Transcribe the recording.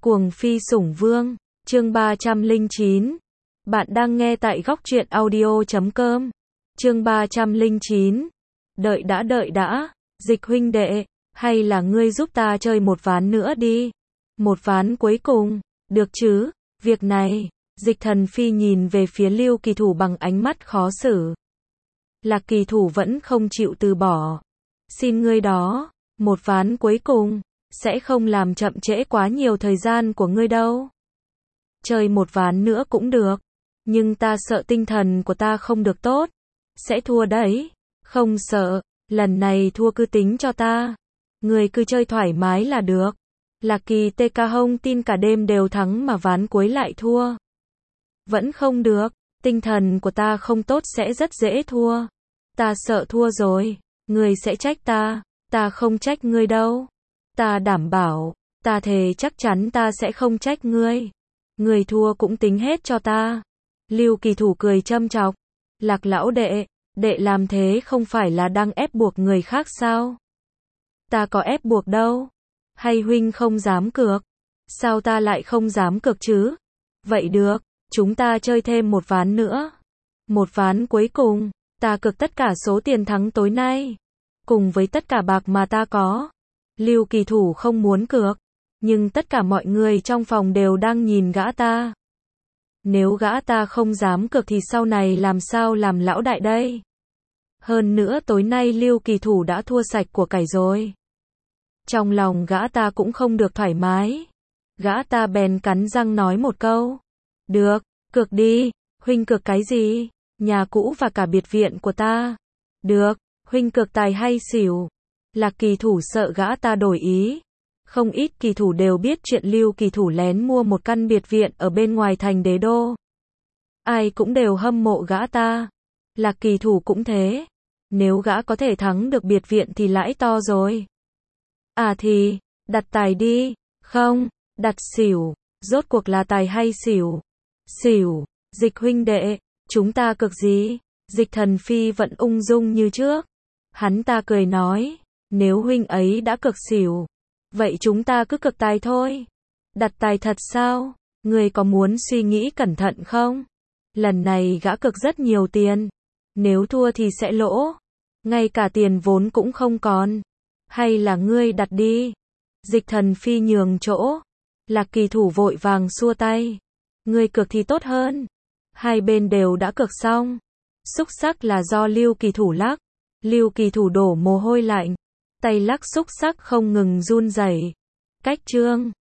Cuồng phi sủng vương, chương 309. Bạn đang nghe tại góc truyện audio.com. Chương 309. Đợi đã, Dịch huynh đệ, hay là ngươi giúp ta chơi một ván nữa đi. Một ván cuối cùng, được chứ, việc này, Dịch Thần Phi nhìn về phía Lưu Kỳ Thủ bằng ánh mắt khó xử. Lạc Kỳ Thủ vẫn không chịu từ bỏ. Xin ngươi đó, một ván cuối cùng, sẽ không làm chậm trễ quá nhiều thời gian của ngươi đâu. Chơi một ván nữa cũng được, nhưng ta sợ tinh thần của ta không được tốt, sẽ thua đấy. Không sợ, lần này thua cứ tính cho ta. Ngươi cứ chơi thoải mái là được. Lạc Kỳ Tê Ca Hông tin cả đêm đều thắng mà ván cuối lại thua. Vẫn không được, tinh thần của ta không tốt sẽ rất dễ thua. Ta sợ thua rồi, ngươi sẽ trách ta không trách ngươi đâu. Ta đảm bảo, ta thề chắc chắn ta sẽ không trách ngươi. Ngươi thua cũng tính hết cho ta. Lưu Kỳ Thủ cười châm chọc. Lạc lão đệ, đệ làm thế không phải là đang ép buộc người khác sao? Ta có ép buộc đâu. Hay huynh không dám cược? Sao ta lại không dám cược chứ? Vậy được, chúng ta chơi thêm một ván nữa. Một ván cuối cùng, ta cược tất cả số tiền thắng tối nay, cùng với tất cả bạc mà ta có. Lưu Kỳ Thủ không muốn cược, nhưng tất cả mọi người trong phòng đều đang nhìn gã ta. Nếu gã ta không dám cược thì sau này làm sao làm lão đại đây? Hơn nữa tối nay Lưu Kỳ Thủ đã thua sạch của cải rồi. Trong lòng gã ta cũng không được thoải mái. Gã ta bèn cắn răng nói một câu. Được, cược đi. Huynh cược cái gì? Nhà cũ và cả biệt viện của ta. Được, huynh cược tài hay xỉu? Lạc Kỳ Thủ sợ gã ta đổi ý. Không ít kỳ thủ đều biết chuyện Lưu Kỳ Thủ lén mua một căn biệt viện ở bên ngoài thành Đế Đô. Ai cũng đều hâm mộ gã ta. Lạc Kỳ Thủ cũng thế. Nếu gã có thể thắng được biệt viện thì lãi to rồi. À thì, đặt tài đi. Không, đặt xỉu. Rốt cuộc là tài hay xỉu? Xỉu. Dịch huynh đệ, chúng ta cược gì? Dịch Thần Phi vẫn ung dung như trước. Hắn ta cười nói, nếu huynh ấy đã cược xỉu, vậy chúng ta cứ cược tài thôi. Đặt tài thật sao? Ngươi có muốn suy nghĩ cẩn thận không? Lần này gã cược rất nhiều tiền. Nếu thua thì sẽ lỗ. Ngay cả tiền vốn cũng không còn. Hay là ngươi đặt đi? Dịch Thần Phi nhường chỗ. Lạc Kỳ Thủ vội vàng xua tay. Ngươi cược thì tốt hơn. Hai bên đều đã cược xong. Xúc xắc là do Lưu Kỳ Thủ lắc. Lưu Kỳ Thủ đổ mồ hôi lạnh. Tay lắc xúc xắc không ngừng run rẩy. Cách chương